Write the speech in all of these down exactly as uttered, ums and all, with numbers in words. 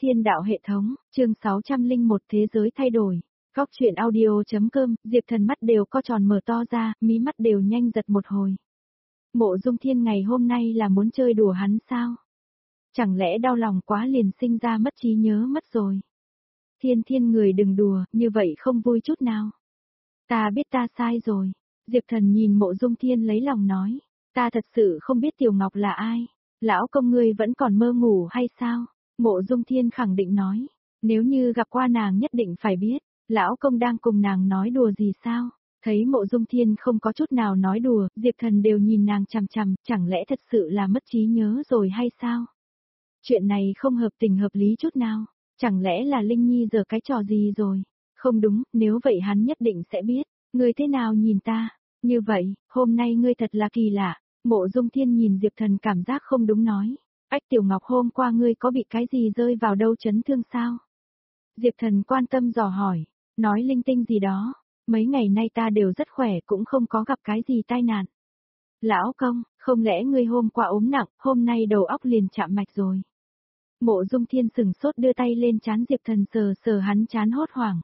Thiên đạo hệ thống, chương sáu trăm lẻ một thế giới thay đổi. Góc truyện audio.com, Diệp Thần mắt đều co tròn mở to ra, mí mắt đều nhanh giật một hồi. Mộ Dung Thiên ngày hôm nay là muốn chơi đùa hắn sao? Chẳng lẽ đau lòng quá liền sinh ra mất trí nhớ mất rồi? Thiên Thiên người đừng đùa, như vậy không vui chút nào. Ta biết ta sai rồi. Diệp Thần nhìn Mộ Dung Thiên lấy lòng nói. Ta thật sự không biết Tiểu Ngọc là ai. Lão công ngươi vẫn còn mơ ngủ hay sao? Mộ Dung Thiên khẳng định nói. Nếu như gặp qua nàng nhất định phải biết. Lão công đang cùng nàng nói đùa gì sao? Thấy Mộ Dung Thiên không có chút nào nói đùa, Diệp Thần đều nhìn nàng chằm chằm, chẳng lẽ thật sự là mất trí nhớ rồi hay sao? Chuyện này không hợp tình hợp lý chút nào, chẳng lẽ là Linh Nhi giở cái trò gì rồi? Không đúng, nếu vậy hắn nhất định sẽ biết, ngươi thế nào nhìn ta? Như vậy, hôm nay ngươi thật là kỳ lạ. Mộ Dung Thiên nhìn Diệp Thần cảm giác không đúng nói. Ách Tiểu Ngọc hôm qua ngươi có bị cái gì rơi vào đâu chấn thương sao? Diệp Thần quan tâm dò hỏi, nói linh tinh gì đó. Mấy ngày nay ta đều rất khỏe cũng không có gặp cái gì tai nạn. Lão công, không lẽ ngươi hôm qua ốm nặng, hôm nay đầu óc liền chạm mạch rồi? Mộ Dung Thiên sừng sốt đưa tay lên trán Diệp Thần sờ sờ hắn trán hốt hoảng.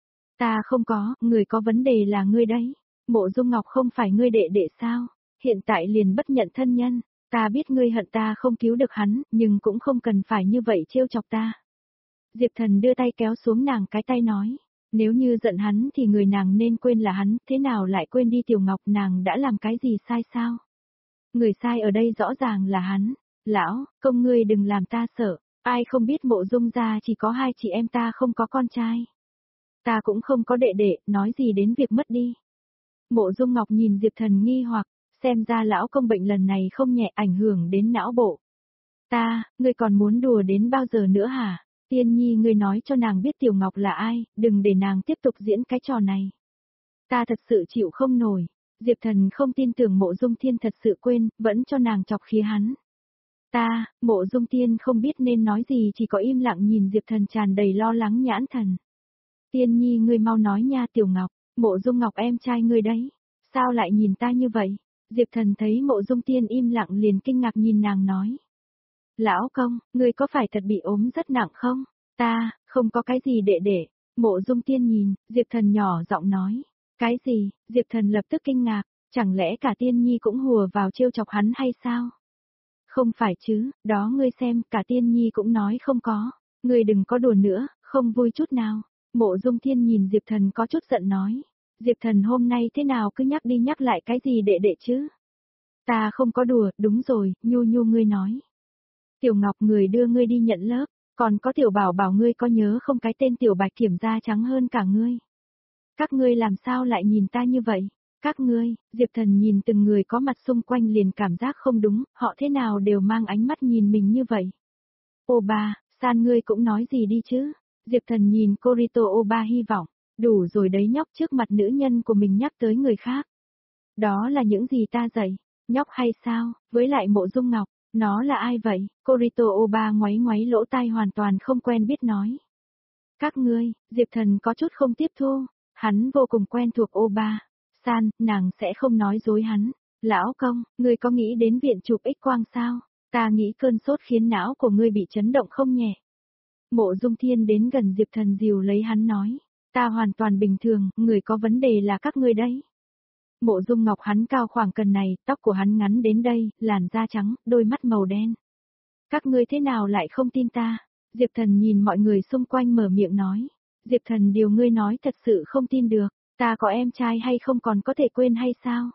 Ta không có, người có vấn đề là ngươi đấy. Mộ Dung Ngọc không phải ngươi đệ đệ sao? Hiện tại liền bất nhận thân nhân. Ta biết ngươi hận ta không cứu được hắn, nhưng cũng không cần phải như vậy trêu chọc ta. Diệp Thần đưa tay kéo xuống nàng cái tay nói. Nếu như giận hắn thì người nàng nên quên là hắn, thế nào lại quên đi Tiểu Ngọc, nàng đã làm cái gì sai sao? Người sai ở đây rõ ràng là hắn. Lão, công ngươi đừng làm ta sợ, ai không biết Mộ Dung gia chỉ có hai chị em ta không có con trai. Ta cũng không có đệ đệ, nói gì đến việc mất đi. Mộ Dung Ngọc nhìn Diệp Thần nghi hoặc, xem ra lão công bệnh lần này không nhẹ, ảnh hưởng đến não bộ. Ta, ngươi còn muốn đùa đến bao giờ nữa hả? Tiên Nhi ngươi nói cho nàng biết Tiểu Ngọc là ai, đừng để nàng tiếp tục diễn cái trò này. Ta thật sự chịu không nổi. Diệp Thần không tin tưởng Mộ Dung Thiên thật sự quên, vẫn cho nàng chọc khí hắn. Ta, Mộ Dung Thiên không biết nên nói gì, chỉ có im lặng nhìn Diệp Thần tràn đầy lo lắng nhãn thần. Tiên Nhi ngươi mau nói nha Tiểu Ngọc, Mộ Dung Ngọc em trai ngươi đấy. Sao lại nhìn ta như vậy? Diệp Thần thấy Mộ Dung Thiên im lặng liền kinh ngạc nhìn nàng nói. Lão công, ngươi có phải thật bị ốm rất nặng không? Ta, không có cái gì đệ đệ. Mộ Dung Thiên nhìn, Diệp Thần nhỏ giọng nói. Cái gì? Diệp Thần lập tức kinh ngạc, chẳng lẽ cả Tiên Nhi cũng hùa vào trêu chọc hắn hay sao? Không phải chứ, đó ngươi xem, cả Tiên Nhi cũng nói không có. Ngươi đừng có đùa nữa, không vui chút nào. Mộ Dung Thiên nhìn Diệp Thần có chút giận nói. Diệp Thần hôm nay thế nào cứ nhắc đi nhắc lại cái gì đệ đệ chứ? Ta không có đùa, đúng rồi, Nhu Nhu ngươi nói. Tiểu Ngọc người đưa ngươi đi nhận lớp, còn có Tiểu Bảo bảo ngươi có nhớ không cái tên Tiểu Bạch Kiểm da trắng hơn cả ngươi. Các ngươi làm sao lại nhìn ta như vậy? Các ngươi, Diệp Thần nhìn từng người có mặt xung quanh liền cảm giác không đúng, họ thế nào đều mang ánh mắt nhìn mình như vậy. Ô ba, San ngươi cũng nói gì đi chứ? Diệp Thần nhìn Corito ô ba hy vọng, đủ rồi đấy nhóc, trước mặt nữ nhân của mình nhắc tới người khác. Đó là những gì ta dạy, nhóc hay sao, với lại Mộ Dung Ngọc. Nó là ai vậy? Corito ô ba ngoáy ngoáy lỗ tai hoàn toàn không quen biết nói. Các ngươi, Diệp Thần có chút không tiếp thu, hắn vô cùng quen thuộc ô ba. San, nàng sẽ không nói dối hắn. Lão công, ngươi có nghĩ đến viện chụp X-quang sao? Ta nghĩ cơn sốt khiến não của ngươi bị chấn động không nhẹ. Mộ Dung Thiên đến gần Diệp Thần dìu lấy hắn nói. Ta hoàn toàn bình thường, người có vấn đề là các ngươi đấy. Mộ Dung Ngọc hắn cao khoảng cần này, tóc của hắn ngắn đến đây, làn da trắng, đôi mắt màu đen. Các ngươi thế nào lại không tin ta? Diệp Thần nhìn mọi người xung quanh mở miệng nói. Diệp Thần điều ngươi nói thật sự không tin được, ta có em trai hay không còn có thể quên hay sao?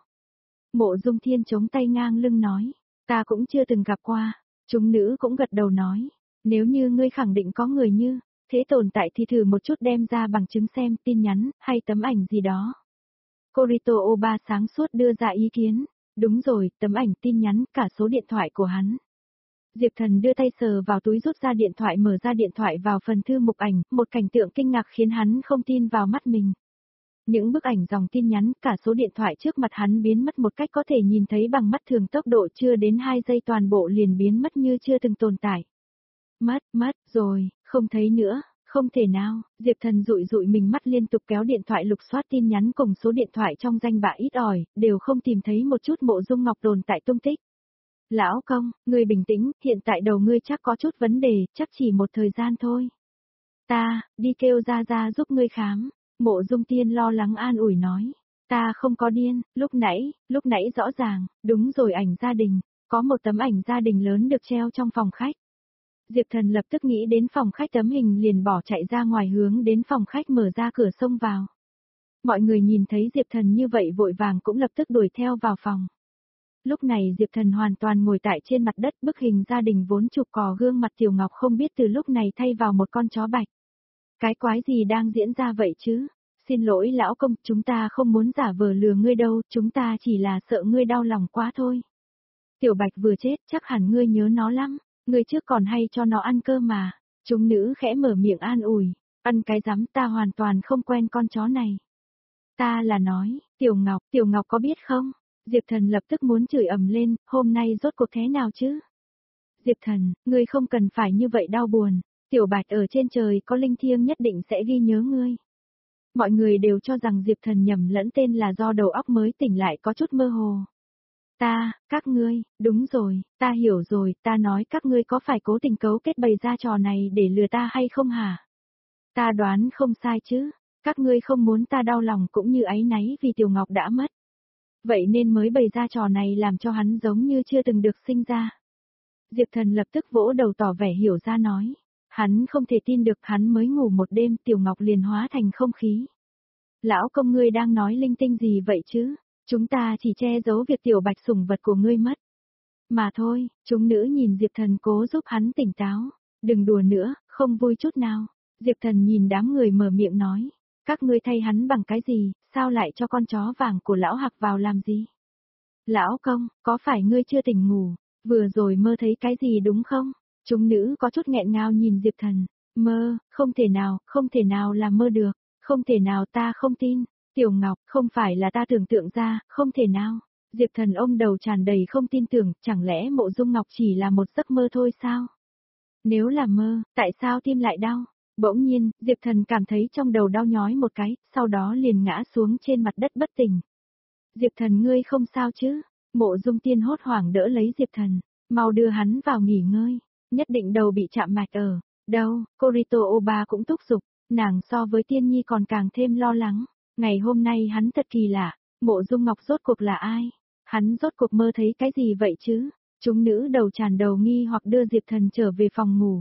Mộ Dung Thiên chống tay ngang lưng nói. Ta cũng chưa từng gặp qua. Chúng nữ cũng gật đầu nói. Nếu như ngươi khẳng định có người như thế tồn tại thì thử một chút đem ra bằng chứng xem, tin nhắn, hay tấm ảnh gì đó. Corito ô ba sáng suốt đưa ra ý kiến. Đúng rồi, tấm ảnh, tin nhắn, cả số điện thoại của hắn. Diệp Thần đưa tay sờ vào túi rút ra điện thoại, mở ra điện thoại vào phần thư mục ảnh, một cảnh tượng kinh ngạc khiến hắn không tin vào mắt mình. Những bức ảnh, dòng tin nhắn, cả số điện thoại trước mặt hắn biến mất một cách có thể nhìn thấy bằng mắt thường, tốc độ chưa đến hai giây toàn bộ liền biến mất như chưa từng tồn tại. Mất, mất, rồi, không thấy nữa. Không thể nào, Diệp Thần dụi dụi mình mắt liên tục kéo điện thoại lục soát tin nhắn cùng số điện thoại trong danh bạ ít ỏi, đều không tìm thấy một chút Mộ Dung Ngọc tồn tại tung tích. Lão công, ngươi bình tĩnh, hiện tại đầu ngươi chắc có chút vấn đề, chắc chỉ một thời gian thôi. Ta, đi kêu ra ra giúp ngươi khám. Mộ Dung Tiên lo lắng an ủi nói. Ta không có điên, lúc nãy, lúc nãy rõ ràng, đúng rồi ảnh gia đình, có một tấm ảnh gia đình lớn được treo trong phòng khách. Diệp Thần lập tức nghĩ đến phòng khách tấm hình liền bỏ chạy ra ngoài hướng đến phòng khách mở ra cửa xông vào. Mọi người nhìn thấy Diệp Thần như vậy vội vàng cũng lập tức đuổi theo vào phòng. Lúc này Diệp Thần hoàn toàn ngồi tại trên mặt đất, bức hình gia đình vốn chụp cò gương mặt Tiểu Ngọc không biết từ lúc này thay vào một con chó bạch. Cái quái gì đang diễn ra vậy chứ? Xin lỗi lão công, chúng ta không muốn giả vờ lừa ngươi đâu, chúng ta chỉ là sợ ngươi đau lòng quá thôi. Tiểu Bạch vừa chết, chắc hẳn ngươi nhớ nó lắm, ngươi trước còn hay cho nó ăn cơm mà. Chúng nữ khẽ mở miệng an ủi, ăn cái rắm, ta hoàn toàn không quen con chó này. Ta là nói, Tiểu Ngọc, Tiểu Ngọc có biết không? Diệp Thần lập tức muốn chửi ầm lên, hôm nay rốt cuộc thế nào chứ? Diệp Thần, ngươi không cần phải như vậy đau buồn, Tiểu Bạch ở trên trời có linh thiêng nhất định sẽ ghi nhớ ngươi. Mọi người đều cho rằng Diệp Thần nhầm lẫn tên là do đầu óc mới tỉnh lại có chút mơ hồ. Ta, các ngươi, đúng rồi, ta hiểu rồi, ta nói các ngươi có phải cố tình cấu kết bày ra trò này để lừa ta hay không hả? Ta đoán không sai chứ, các ngươi không muốn ta đau lòng cũng như áy náy vì Tiểu Ngọc đã mất. Vậy nên mới bày ra trò này làm cho hắn giống như chưa từng được sinh ra. Diệp Thần lập tức vỗ đầu tỏ vẻ hiểu ra nói. Hắn không thể tin được, hắn mới ngủ một đêm Tiểu Ngọc liền hóa thành không khí. Lão công, ngươi đang nói linh tinh gì vậy chứ? Chúng ta chỉ che giấu việc Tiểu Bạch sủng vật của ngươi mất. Mà thôi, chúng nữ nhìn Diệp Thần cố giúp hắn tỉnh táo. Đừng đùa nữa, không vui chút nào. Diệp Thần nhìn đám người mở miệng nói. Các ngươi thay hắn bằng cái gì, sao lại cho con chó vàng của lão Hạc vào làm gì? Lão công, có phải ngươi chưa tỉnh ngủ, vừa rồi mơ thấy cái gì đúng không? Chúng nữ có chút nghẹn ngào nhìn Diệp Thần. Mơ, không thể nào, không thể nào là mơ được, không thể nào, ta không tin. Tiểu Ngọc, không phải là ta tưởng tượng ra, không thể nào. Diệp Thần ôm đầu tràn đầy không tin tưởng, chẳng lẽ Mộ Dung Ngọc chỉ là một giấc mơ thôi sao? Nếu là mơ, tại sao tim lại đau? Bỗng nhiên, Diệp Thần cảm thấy trong đầu đau nhói một cái, sau đó liền ngã xuống trên mặt đất bất tỉnh. Diệp Thần, ngươi không sao chứ? Mộ Dung Tiên hốt hoảng đỡ lấy Diệp Thần, mau đưa hắn vào nghỉ ngơi, nhất định đầu bị chạm mạch ở. Đâu, Corito Oba cũng thúc giục, nàng so với Tiên Nhi còn càng thêm lo lắng. Ngày hôm nay hắn thật kỳ lạ, Mộ Dung Ngọc rốt cuộc là ai? Hắn rốt cuộc mơ thấy cái gì vậy chứ? Chúng nữ đầu tràn đầu nghi hoặc đưa Diệp Thần trở về phòng ngủ.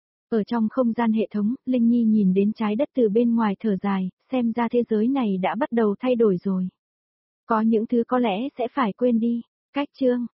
Ở trong không gian hệ thống, Linh Nhi nhìn đến trái đất từ bên ngoài thở dài, xem ra thế giới này đã bắt đầu thay đổi rồi. Có những thứ có lẽ sẽ phải quên đi. Cách chương